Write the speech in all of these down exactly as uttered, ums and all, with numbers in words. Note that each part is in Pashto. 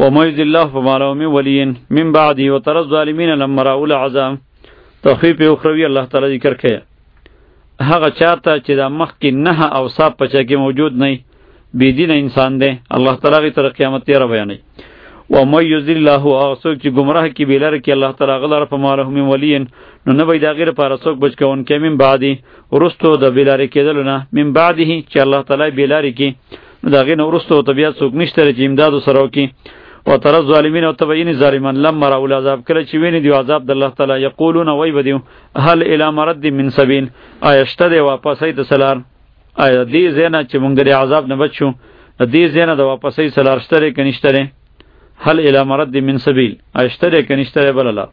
وما يضل الله فما له من ولي من بعده وترى الظالمين لما رأوا العذاب. تخفیف اخروی الله تعالی ذکر کړي هغه چاته چې د مخکې نه اوصاف په چا کې موجود نه بيدین انسان دی الله تعالی تر قیامت یې را بیانوي. وما يضل الله هغه څوک چې گمراه کی بیلر کی الله تعالی غلره فما له من ولي نو نه وي دا غیر پر څوک بچ کون کې من بعدی ورستو د بیلار کېدل نه من بعده چې الله تعالی بیلار کی نو دا غیر ورستو طبيعت څوک نشته چې امداد سره وکي. و تر الظالمین او تبین ظالمان لما را اول عذاب کله چې ویني دی عذاب د الله تعالی یقولون وای بدیو هل الی مرد من سبیل آیشته دی واپسې د سلار آیا دې زینا چې مونږ د عذاب نه بچو دې زینا د واپسې سلار شته کنيشته هل الی مرد من سبیل آیشته کنيشته بللا.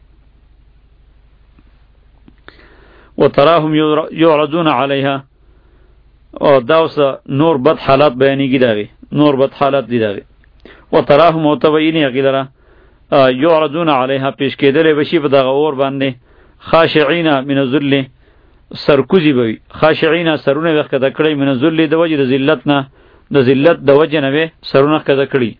و تراهم یعرضون علیها او داوس نور بد حالات بیانېږي داغي نور بد حالات دي داغي. و تراهم متبینی غیلرا یعرضون علیها پیش کېدلې بشي په دغه اور باندې خاشعين من الذل سرکوزی بوي خاشعين سرونه وخت د کړي من الذل د وجه د ذلت نه د ذلت د وجه نه سرونه کده کړي.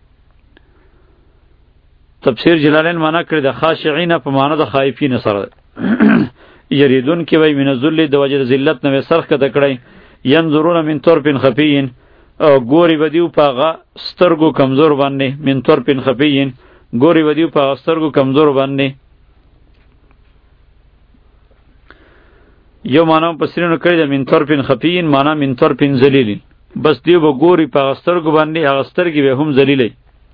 تفسیر جلالین معنا کړی د خاشعين په معنا د خائفین سره یریدون کې وای من الذل د وجه د ذلت نه سر کده کړي ينظرون من طرف خفي او ګوري بدیو پاغه سترګو کمزور باندې من طرفن خفیین ګوري بدیو پاغه سترګو کمزور باندې. یو معنا پسرینو کړی د من طرفن خفیین معنا من طرفن ذلیل بس دیو به ګوري پاغه سترګو باندې هغه سترګې به هم ذلیلې.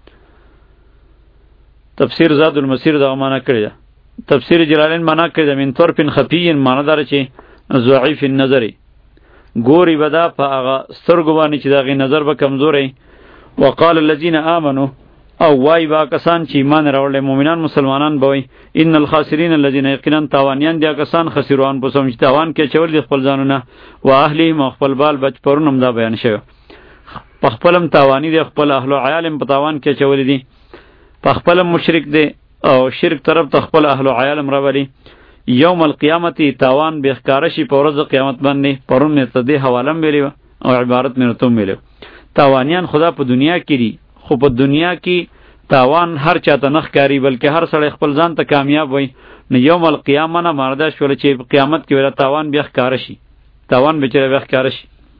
تفسیر زاد المسیر دا معنا کړی دا. تفسیر جلالین معنا کړی د من طرفن خفیین معنا دار چې ضعیف النظر ګوري بدا په هغه سترګو باندې چې دغه نظر به کمزوري. وقال الذين امنوا او وای با کسان چې ایمان راوړل مؤمنان مسلمانان بوي ان الخاسرین الذين یقینا تاوانیان دي کسان خسروان په سمج تاوان کې چول دي خپل ځانونه او اهلیهم خپل بال بچ پرونم دا بیان شوی په خپلم تاوانی دي خپل اهل او عیالم په تاوان کې چول دي په خپلم مشرک دي او شرک طرف ته خپل اهل او عیالم راولي. یوم القیامتی تاوان بخکارشی په ورځ قیامت باندې پرون مې ته دې حوالم ویلی او عبارت مې ته ویلی تاوانیان خدا په دنیا کې دي خو په دنیا کې تاوان هر چاته نخ کاری بلکې هر سړی خپل ځان ته کامیاب وي. نو یوم القیامه نه مردا شول چې قیامت کې ولا تاوان بخکارشی تاوان بچره بخکارشی.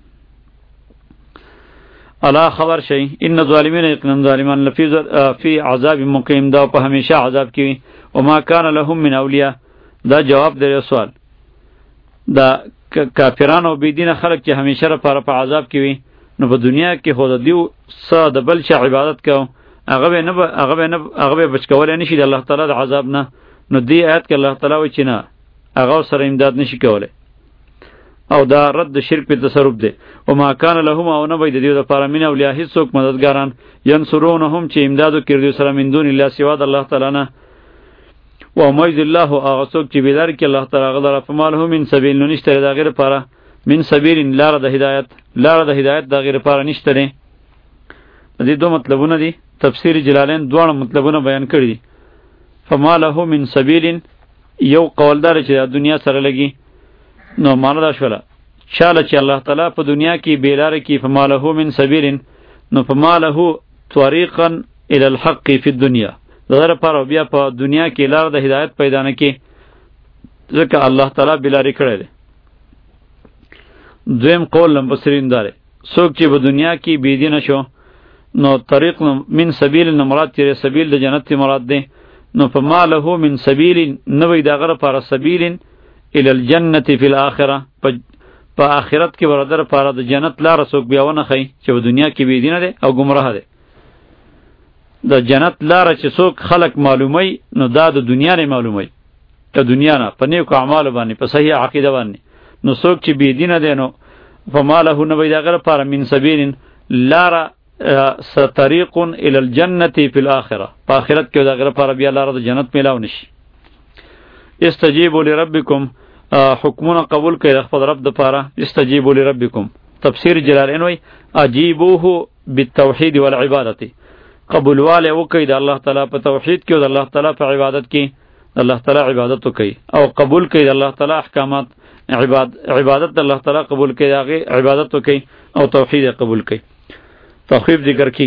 الا خبر شي ان الظالمین یقینا ظالمان لفی فی عذاب مقیم دا په همیشه عذاب کې او ما کان لهم من اولیاء دا جواب دی سوال دا کافرانو بيدینه خلق چې همیشه لپاره په عذاب کې وي نو په دنیا کې خود دیو ساده بل چې عبادت کوي هغه نه هغه نه هغه بچ کولای نشي د الله تعالی د عذاب نه. نو دی آیت کې الله تعالی وایي چې نه هغه سره امداد نشي کولای او دا رد شرک په تصرف دی. او ما کان لهم او نه وي د دیو د لپاره من اولیاء هیڅ څوک مددګاران ینصرونهم چې امدادو کړي سره من دون الله سوا د الله تعالی نه. و مجد الله هغه څوک چې بیدار کې الله تعالی غلره فماله من سبیل نو نشته دا غیر لپاره من سبیل لار د هدایت لار د هدایت دا غیر لپاره نشته دی. دې دوه مطلبونه دي تفسیر جلالین دوه مطلبونه بیان کړی دي. فماله من سبیل یو قولدار چې د دنیا سره لګي نو معنا دا شوله چاله چې الله تعالی په دنیا کې بیلار کې فماله من سبیل نو فماله طریقا الی الحق فی الدنیا دغه لپاره بیا په دنیا کې لار د هدایت پیدا نه کی ځکه الله تعالی بلاری کړی دی. دویم قول لمبسرین داره څوک چې په دنیا کې بيدینه شو نو طریق من سبیل مراد چې سبیل د جنت مراد دی نو فماله من سبیل نوې دغه لپاره سبیل الی الجنه فی الاخره په آخرت کې برادر لپاره د جنت لار څوک بیا ونه خي چې په دنیا کې بيدینه دی او گمراه دی. د جنت لار چې څوک خلق معلومي نو دا د دنیا نه معلومي ته دنیا نه په نیکو اعمال باندې په صحیح عقیده باندې نو څوک چې بی دینه دی نو فماله نو بيد غره پر من سبیل لار طریق الی الجنه فی الاخره په آخرت کې دا غره پر بیا لار د جنت میلاو نشي. استجیبوا لربکم حکمونه قبول کړئ خپل رب د پاره استجیبوا لربکم. تفسیر جلالین وی اجیبوه بالتوحید والعبادة قبول والے وکي د الله تعالی په توحید کې او د الله تعالی په عبادت کې الله تعالی عبادت وکي او قبول کړي د الله تعالی احکامات عبادت عبادت د الله تعالی قبول کړي هغه عبادت وکي او توحید قبول کړي. تخفیف ذکر کی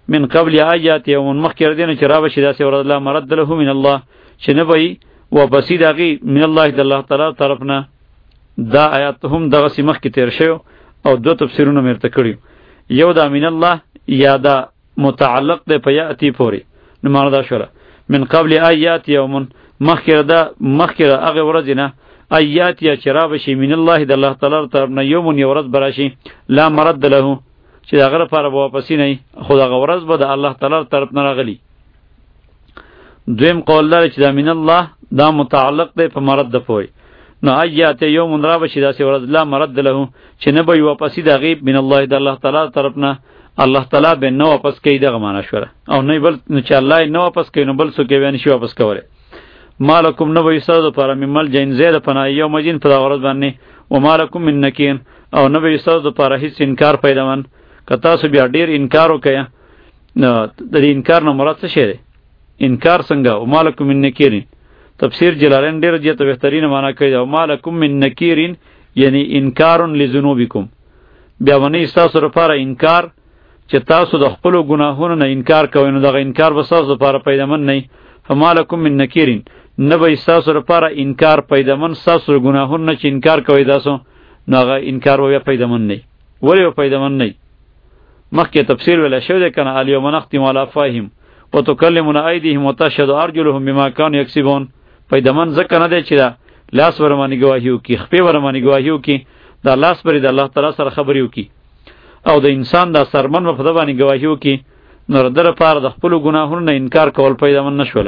من قبل آیات یوم مخکر دینه چې را بشي داسې ورځ لا مرد له من الله چې نه وي واپسی داغي من الله د الله تعالی طرفنا. دا آیات هم دغه سیمخ کې تیر شو او دو تفسیرونه مرته کړیو. یو دا من الله یا دا متعلق دی په یاتی پوری نو معنا دا شوله من قبل آیات یوم مخکر دا مخکر هغه ورځ نه آیات یا چراب شي من الله د الله تعالی طرفنا یوم یو ورځ براشي لا مرد له چې دا غره پر واپسی نه خو دا ورځ به د الله تعالی طرف نه راغلی. دویم قول لري چې دا من الله دا متعلق دی په مرد د پوی نو آیات یوم را بشي دا سی ورځ لا مرد له چې نه به واپسی دا غیب من الله د الله تعالی طرف نه الله تعالی به نو واپس کوي دغه معنا شوره او نه بل نو چې الله نو واپس کوي نو بل څوک یې نشي واپس کوله. مالکم نو به یسود پر ممل جین زید پناه یو مجین په ورځ باندې و مالکم من نکین او نو به یسود پر هیڅ انکار پیداون کتا سو بیا ډیر انکار وکیا نو د انکار نه مراد څه شی دی انکار څنګه و مالکم من نکین تفسیر جلالین ډیر جته بهترین معنا کوي او مالکم من نکیرین یعنی انکار لذنوبکم بیا ونی تاسو لپاره انکار چې تاسو د خپل ګناهونو نه انکار کوئ نو دغه انکار به تاسو لپاره پیدامن نه فمالکم من نکیرین نه به تاسو لپاره انکار پیدامن تاسو ګناهونو نه چې انکار کوئ تاسو نو هغه انکار به پیدامن نه ولی به پیدامن نه. مخکې تفسیر ولا شو ده کنه الیوم نختم علی افواههم وتکلمنا ایدیهم وتشهد ارجلهم بما كانوا یکسبون پیدامن ځکه نه دی چې دا لاس ورمانی گواهی وکي خپې ورمانی گواهی وکي دا لاس بری د الله تعالی سره خبرې وکي او د انسان دا سرمن په دبانی گواهی وکي نو در پاره د خپل ګناهونو نه انکار کول پیدامن نشوله.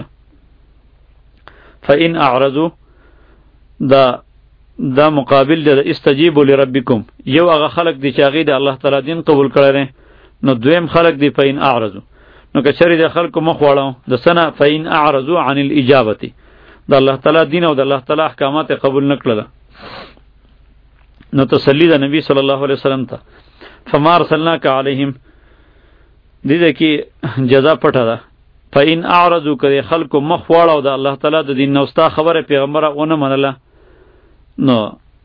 فإن اعرضوا دا دا مقابل د استجیبوا لربکم یو هغه خلق دی چې هغه د الله تعالی دین قبول کړي نو دویم خلق دی فإن اعرضوا نو که چری د خلکو مخ وړو د سنه فإن اعرضوا عن الاجابه د الله تعالی دین او د الله تعالی احکامات قبول نکړه نو تسلی د نبی صلی الله علیه وسلم ته فما ارسلناک علیهم دې ده کې جزا پټه ده. فإن اعرضوا کړي خلکو مخ وړو د الله تعالی د دین نوستا خبره پیغمبره ونه منله نو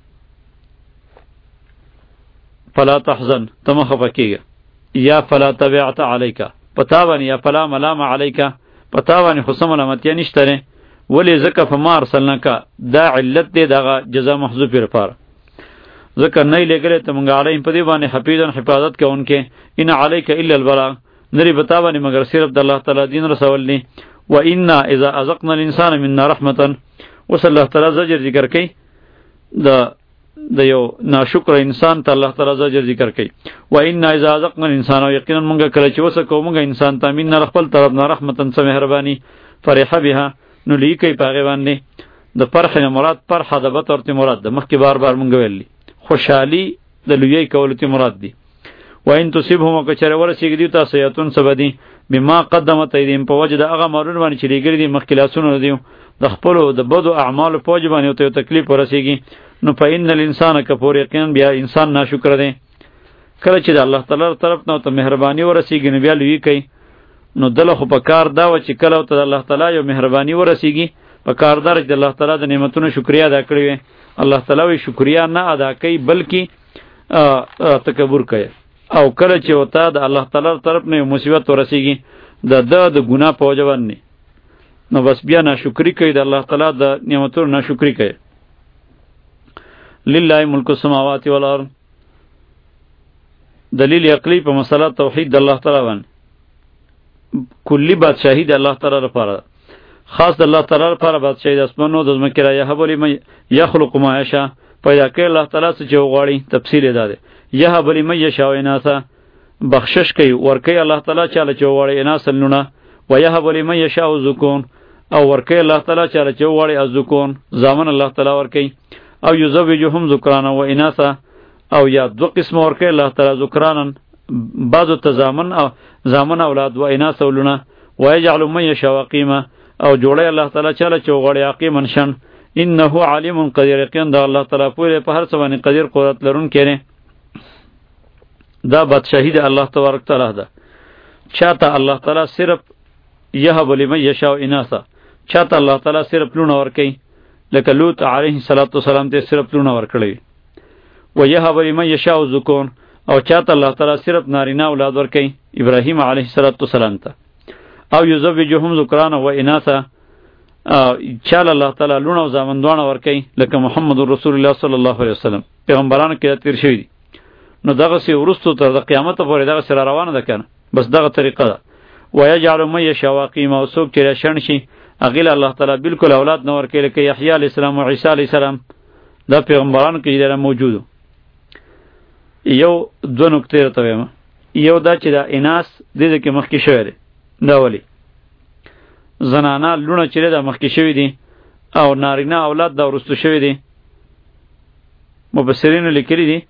فلا تحزن تم خفکیږي یا فلا تبعت علیک پتاوانی یا فلا ملام علیک پتاوانی خصم علامتیا نشتره ولی زکه فما ارسلناک دا علت دی دغه جزا محذوف لپاره ذکر نه لګره ته مونږ علیهم په دی باندې حفیظن حفاظت کوونکې ان علیک الا البلاغ نری بتاوانی مگر صرف د الله تعالی دین رسول دی و انا اذا ازقنا الانسان منا رحمتا وصلی الله تعالی زجر ذکر کوي د د یو ناشکر انسان ته الله تعالی زجر ذکر کوي و ان اذا ازقنا الانسان یقینا مونږ کله چې وسه کوو مونږ انسان ته منا خپل طرف نه رحمتن سم مهرباني فرح بها نو لیکي پاغه باندې د فرح نه مراد فرح د بتورت مراد د مخکې بار بار مونږ ویلي خوشحالی د لوی کولتی مراد دی و ان تصيبهم کچره ورسیږي دی تاسو یاتون سبدی بما قدمت ایدیم په وجه د هغه مارون باندې چې لګری دی مخکلاسونو دی د خپل د بدو اعمال په وجه باندې ته تکلیف ورسیږي نو فإن الانسان کفور یقین بیا انسان ناشکر دی کله چې د الله تعالی طرف نه ته مهرباني ورسیږي نو بیا لوی کوي نو دله خو په کار دا و چې کله ته د الله تعالی یو مهرباني ورسیږي په کار دار چې د الله تعالی د نعمتونو شکریا ادا کړی وي الله تعالی وی شکریا نه ادا کوي بلکې تکبر کوي او کله چې وتا د الله تعالی طرف نه مصیبت ورسیږي د د د ګناه په وجه باندې نو بس بیا ناشکری کوي د الله تعالی د نعمتونو ناشکری کوي. لله ملک السماوات والارض دلیل عقلی په مسله توحید د الله تعالی باندې کلی بادشاہی د الله تعالی لپاره خاص د الله تعالی لپاره بادشاہی د اسمانو د زمکه را یهب لمن یخلق ما یشاء پیدا کوي الله تعالی څه چې وغواړي تفصیل ده ده یهب لمن یشاء اناسا بخشش کوي ورکوي الله تعالی چاله چې وغواړي اناسلونه و یهب لمن یشاء ذکون او ورکوي الله تعالی چاله چې وغواړي ذکون زامن الله تعالی ورکوي او یزوجهم ذکرانا و اناسا او یا دو قسم ورکوي الله تعالی ذکرانن بعضو تزامن او زامن اولاد و اناسا ولونه و یجعل من یشاء قیمه او جوړي الله تعالی چاله چې وغواړي عقیمن شن انه علیم قدیر یقین دا الله تعالی پوره په هر څه باندې قدیر قدرت لرونکی دی. دا بادشاہی د الله تبارک تعالی ده چاته الله تعالی صرف یهب لمن یشاء اناسا چاته الله تعالی صرف لونه ورکي لکه لوط علیه السلام ته صرف لونه ورکړي و یهب لمن یشاء ذکون او چاته الله تعالی صرف نارینه اولاد ورکي ابراهیم علیه السلام ته او یزوجهم ذکران و اناثا چاله الله تعالی لونه او زامندوانه ورکي لکه محمد رسول الله صلی الله علیه وسلم پیغمبرانو کې تیر شوی دي نو دغه سی ورستو تر د قیامت پورې دغه سره روانه ده کنه بس دغه طریقه ده ويجعل من يشاء قيما وسوق چې شن شي اغیل الله تعالی بالکل اولاد نور کې لکه یحیی علیه السلام او عیسی علیه السلام دا پیغمبرانو کې دا موجود یو دو نکته راته وایم یو دا چې دا اناس د دې کې مخکې شوی دی دا ولی زنانه لونه چې دا مخکې شوی دي او نارینه اولاد دا ورستو شوی دي مفسرین لیکلي دي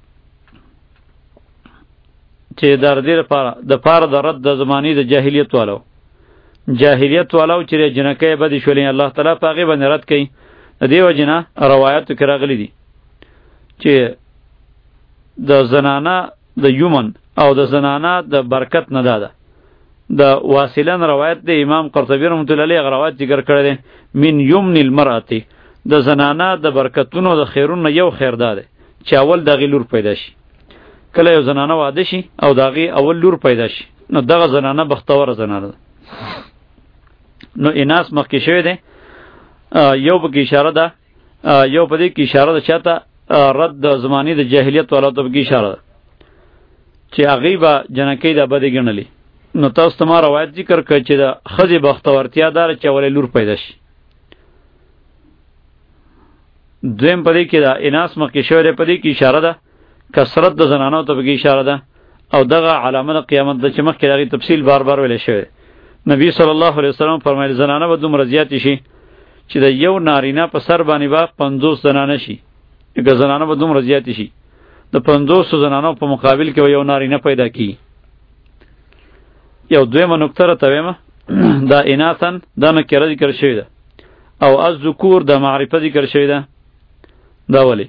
چې در دې لپاره د پاره د رد د زمانی د جاهلیت والو جاهلیت والو چې جنکه بد شولې الله تعالی په هغه باندې رد کړي د دې وجنه روایت کې راغلي دي چې د زنانه د یومن او د زنانه د برکت نه داده د واصلن روایت د امام قرطبی رحمۃ اللہ علیہ روایت ذکر کړی دی من یمن المرأه د زنانه د برکتونو د خیرونو یو خیر داده چې اول دغه لور پیدا شي کله یو زنانه واده شي او دغه اول لور پیدا شي نو دغه زنانه بختور زنانه ده نو اناس مخکې شوی دی یو په کې اشاره ده یو په دې کې اشاره ده چاته رد د زمانی د جاهلیت والا ته کې اشاره ده چې هغه به جنکې د بده ګڼلې نو تاسو ته ما روایت ذکر کړ چې د خځې بختورتیا دار چې ولې لور پیدا شي دویم په دې کې دا اناس مخکې شوی دی په دې کې اشاره ده کثرت د زنانو ته به اشاره ده او دغه علامه د قیامت د چې مخکې دغه تفصیل بار بار ویل شوی نبی صلی الله علیه وسلم فرمایي زنانه به دومره زیات شي چې د یو نارینه په سر باندې به پنځوس زنانه شي که زنانه به دومره زیات شي د پنځوس زنانو په مقابل کې یو نارینه پیدا کی یو دویمه نکته راته وایم دا اناثن دا نکره ذکر شوی ده او از ذکور د معرفه ذکر شوی ده دا ولی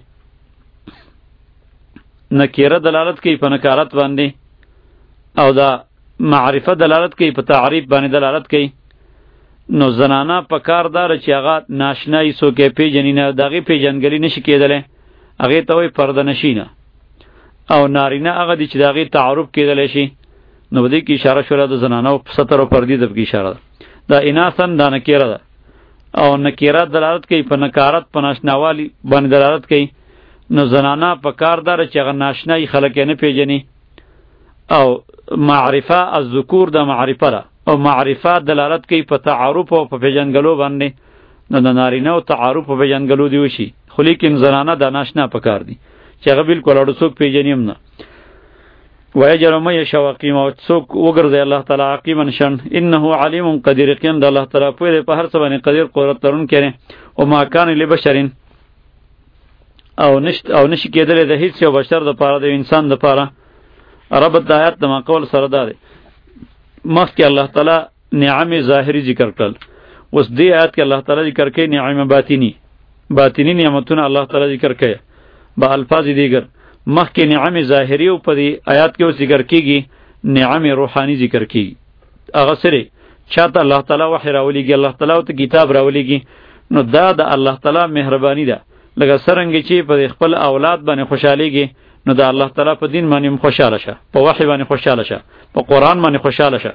نکره دلالت کوي په نکارت باندې او دا معرفه دلالت کوي په تعریف باندې دلالت کوي نو زنانه په کار دار چې هغه ناشنای سو کې پیجنې نه دغه پیجنګلی نشي کېدله هغه ته وي پرده نشینه او نارینه هغه دي چې دغه تعارف کېدل شي نو دې کې اشاره شوله د زنانه په ستر او پردي د کې اشاره دا اناثن دا نکره ده او نکره دلالت کوي په نکارت په ناشناوالی باندې دلالت کوي نو زنانه په کار دار چې هغه ناشنای خلک نه پیجنې او معرفه از ذکور د معرفه را او معرفه دلالت کوي په تعارف او په پیجنګلو باندې نو د نارینه او تعارف په پیجنګلو دی وشي خو لیکن زنانه د ناشنا په کار دي چې هغه بالکل اړو څوک پیجنیم نه ويجعل من يشاء قيما څوک وګرځي الله تعالی عقیما شن انه علیم قدیر یقین د الله تعالی په هر څه باندې قدیر قدرت لرون کړي او ما کان لبشرین او نشت او نشي کېدل د هیڅ یو بشر د پاره د انسان د پاره رب د آیات د مقول سره ده مخکې الله تعالی نعم ظاهری ذکر کړل اوس دې آیات کې الله تعالی ذکر کوي نعم باطینی باطینی نعمتونه الله تعالی ذکر کوي با الفاظ دیگر مخکې نعم ظاهری او په دې آیات کې ذکر کیږي نعم روحانی ذکر کیږي هغه سره چاته الله تعالی وحی راولېږي الله تعالی ته کتاب راولېږي نو دا د الله تعالی مهرباني ده لکه څرنګه چې په خپل اولاد باندې خوشاليږي نو دا الله تعالی په دین باندې خوشاله شه په وحی باندې خوشاله شه په قران باندې خوشاله شه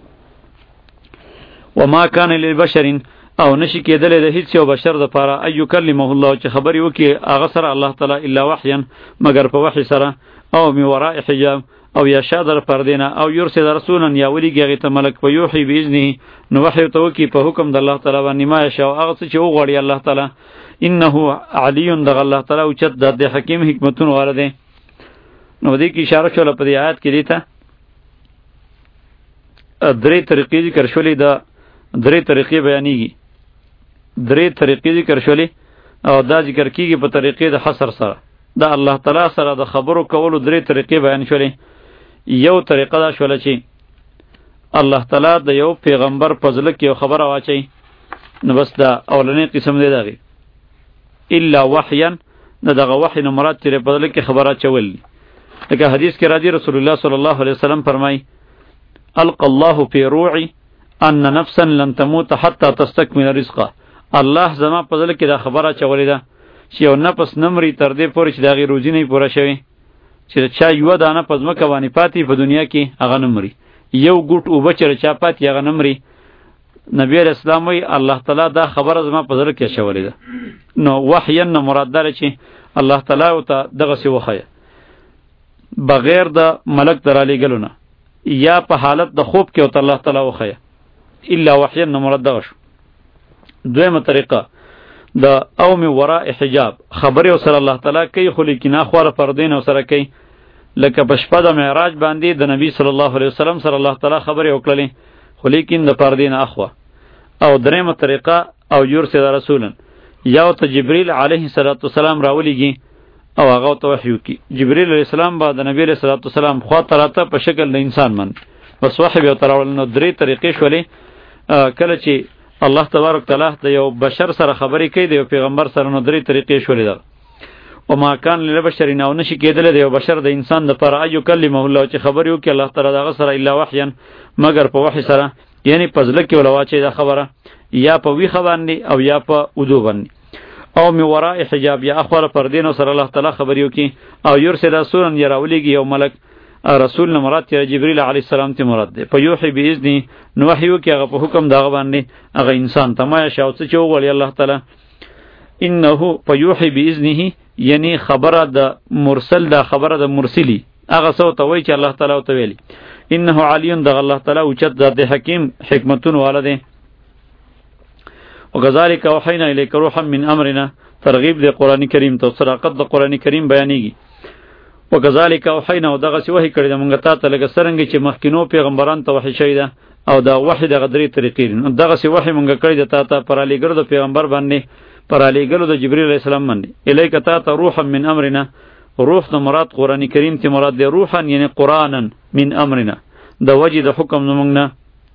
وما كان للبشر او نشي کېدل د هیڅ یو بشر د پاره ايو کلمه الله چې خبري وکي هغه سره الله تعالی الا وحیا مگر په وحی سره او می وراء حجاب او یا شادر پردینه او یرسل رسولا یا ولیږي ته ملک په یوحي باذنه نو وحی ته وکي په حکم د الله تعالی باندې ما شاء هغه چې وغوړي الله تعالی انه علی د الله تعالی او چت د حکیم حکمتون ورده نو دې کی اشاره شوله په دې آیات کې دیته درې طریقې ذکر شولې دا درې طریقې بیانېږي درې طریقې ذکر شولې او دا ذکر کیږي په طریقې د حصر سره دا الله تعالی سره د خبرو کولو درې طریقې بیان شولې یو طریقه دا شوله چې الله تعالی د یو پیغمبر په ځل کې یو خبره واچي نو بس دا اولنې قسم دی دغه الا وحیا دغه وحی نو مراد چې په ځل کې خبره چول لکه حدیث کې راځي رسول الله صلی الله علیه وسلم فرمای الق الله فی روعی ان نفسا لن تموت حتى تستكمل رزقه الله زما په ځل کې دا خبره چولې ده چې یو نفس نمرې تر دې پورې چې دغه روزي نه پوره شوی چې چا یو دانه په ځمکه باندې پاتې په دنیا کې هغه نه مري، یو ګوټ اوبه چې چا پاتې هغه نه مري. نبی علیہ السلام وی الله تعالی دا خبره زما په زړه کې شولې ده. نو وحی نه مراد ده چې الله تعالی او ته دغه سی وخیه بغیر د ملک درالي ګلونه یا په حالت د خوب کې او الله تعالی وخیه الا وحی نه مراد ده شو. دویمه طریقه د او می وراء حجاب خبره او سره الله تعالی کوي خو لیکن اخوار پردین او سره کوي، لکه په شپه د معراج باندې د نبی صلی الله علیه وسلم سره الله تعالی خبره وکړلې خو لیکن د پردین اخوا. او دریمه طریقه او یرسل رسولا یا ته جبرئیل علیه السلام راولېږي او هغه ته وحی کوي. جبرئیل علیه السلام با د نبی علیه السلام خوا تراته په شکل د انسان من بس وحی به تراول. نو درې طریقې شولې. کله چې الله تبارک تعالی د یو بشر سره خبرې کوي د یو پیغمبر سره نو درې طریقې شولې ده. او ما کان للبشر نو نشي کېدل د یو بشر د انسان د پر ایو کلمه الله چې خبرې وکړي الله تعالی دغه سره الا وحیا مگر په وحی سره، یعنی پزله کې ولا واچي دا خبره یا په وی خبرني او یا په ودو باندې او می وراء حجاب یا اخوره پردین سره الله تعالی خبرې وکړي. او یرسل رسولا یراولیږي یو ملک رسول نه مراد ته جبرئیل علیه السلام ته مراد ده. په یوحي باذن نو وحی وکړي هغه په حکم دغه باندې هغه انسان ته ما شاو څه چوغلی الله تعالی انه په یوحي باذنه یعنی خبره د مرسل د خبره د مرسلی هغه څه ته وایي چې الله تعالی او ته ویلي انه علی د الله تعالی او چت ذات حکیم حکمتون والده. وکذالک وحینا الیک روحا من امرنا ترغیب د قران کریم ته صداقت د قران کریم بیانېږي. وکذالک وحینا او دغه سی وحی کړی د مونږ ته لکه څنګه چې مخکینو پیغمبران ته وحی شوی ده او دا وحی د غدری طریقې دغه سی وحی مونږ کړی د تا ته پر علی ګرو د پیغمبر باندې پر علی ګرو د جبرئیل علیه السلام باندې الیک تا ته روحا من امرنا. روح د مراد قران کریم ته مراد دی روحا یعنی قرانا من امرنا د وجه د حکم زمونږ نه.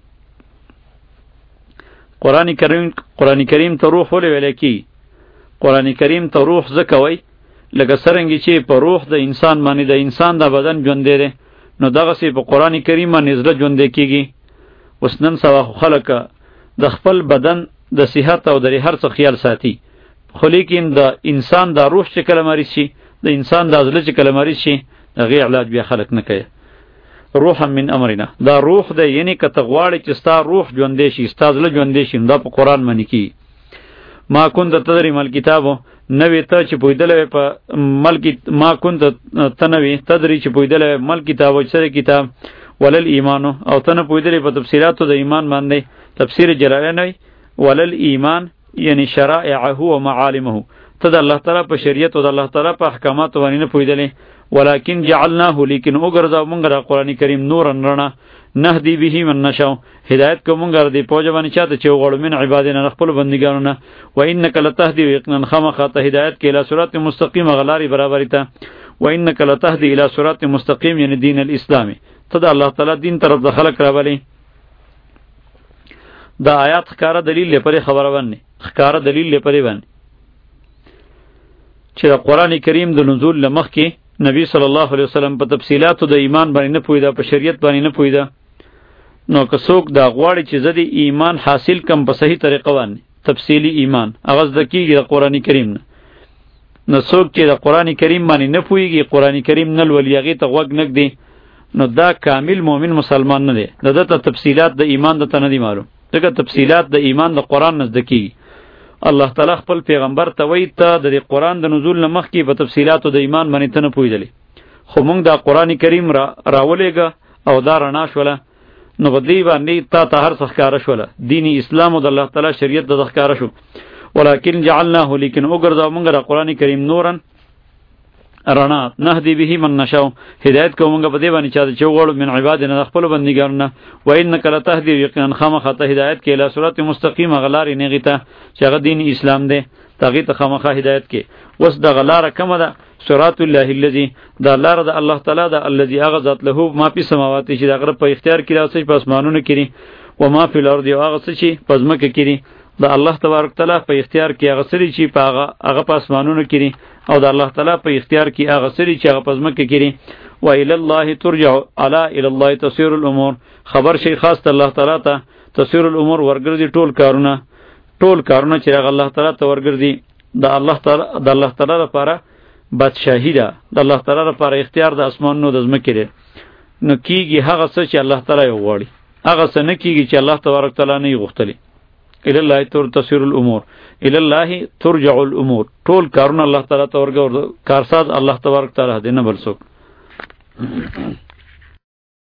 قران کریم قران کریم ته روح ولې ویل کی؟ قران کریم ته روح زکوي لکه څنګه چې په روح د انسان باندې د انسان د بدن ژوند دی نو دغه سی په قران کریم باندې زړه ژوند کیږي. وسنن سوا خلک د خپل بدن د صحت او د هر څه خیال ساتي خو لیکن د انسان د روح چې کله مریض شي د انسان د ازله چې کله مریض شي هغه علاج بیا خلک نه کوي. روحا من امرنا دا روح ده یعنی کته غواړي چې ستا روح ژوندې شي ستا ځله ژوندې شي دا په قران باندې کی. ما كنت تدري مل کتابو نوې ته چې پویدلې په مل ما كنت تنوي تدري چې پویدلې مل کتابو چې کتاب ولل ایمانو او تنه پویدلې په تفسیراتو د ایمان باندې تفسیر جلالین ولل ایمان یعنی شرائعه و معالمه ته د الله تعالی په شریعت او د الله تعالی په احکامات باندې نه پویدلې ولكن جعلناه لیکن وګرځاو مونږ د قران کریم نور رڼا نهدی به من نشاو هدایت کوم مونږ د پوجا باندې چاته چې وغړو من عبادنا خپل بندګانو نه و انک لتهدی یقینا خمخه ته هدایت کې اله صراط مستقیم غلاری برابر ته و انک لتهدی اله صراط مستقیم یعنی دین الاسلامي ته د الله تعالی دین طرف د خلق راولي. دا آیات ښکارا دلیل لپاره خبره باندې ښکارا دلیل لپاره باندې چې د قران کریم د نزول لمخ کې نبی صلی الله علیه وسلم په تفصیلاتو د ایمان باندې نه پویدا په شریعت باندې نه پویدا نو که څوک دا غواړي چې زدي ایمان حاصل کم په صحیح طریقه باندې تفصیلی ایمان اغاز د کیږي د قران کریم نه نو څوک چې د قران کریم باندې نه پویږي قران کریم نه ولېږي ته غوږ نک دی نو دا کامل مؤمن مسلمان نه دی. دغه تفصیلات د ایمان د تنه دی معلوم دغه تفصیلات د ایمان د قران نزد کیږي. الله تعالی خپل پیغمبر ته وی ته د قرآن د نزول نه مخکې په تفصیلاتو د ایمان باندې ته نه پوهېدلې خو موږ دا قرآن کریم را راولېږه او دا رڼا شوله نو په دې باندې تا ته هر څه ښکاره شوله دیني اسلام او د الله تعالی شریعت د ښکاره شو. ولکن جعلناه لیکن وګرځاو موږ د قرآن کریم نورن رڼا نهدی به من نشاو هدایت کومګه په دې باندې چا چې وغوړو من عبادنا خپل بندګانو و انک لتهدی یقینا خامخه ته هدایت کې اله صراط مستقیم غلار نه غیته چې هغه دین اسلام دی تغه ته خامخه هدایت کې وس د غلار کومه ده صراط الله الذی دا لار د الله تعالی د الذی هغه ذات له ما په سماوات چې دغه په اختیار کې راځي په اسمانونو کې و ما فی الارض او هغه چې په ځمکه کې د الله تبارک تعالی په اختیار کې هغه سری چې په هغه هغه په اسمانونو کې او د الله تعالی په اختیار کې هغه سری چې هغه په ځمکه کې و الی الله ترجع الا الی الله تصير الامور خبر شي خاص الله تعالی ته تصير الامور ورګرځي ټول کارونه ټول کارونه چې هغه الله تعالی ته ورګرځي د الله تعالی د الله تعالی لپاره بادشاهی ده د الله تعالی لپاره اختیار د اسمانونو د ځمکې دی نو کیږي هغه څه چې الله تعالی یې وغواړي هغه څه نه کیږي چې الله تبارک تعالی نه یې غوښتلی الی الله ترتصیر الامور الی الله ترجع الامور ټول کارونه الله تعالی ته ورګور کارساز الله تبارک تعالی دی نه بل څوک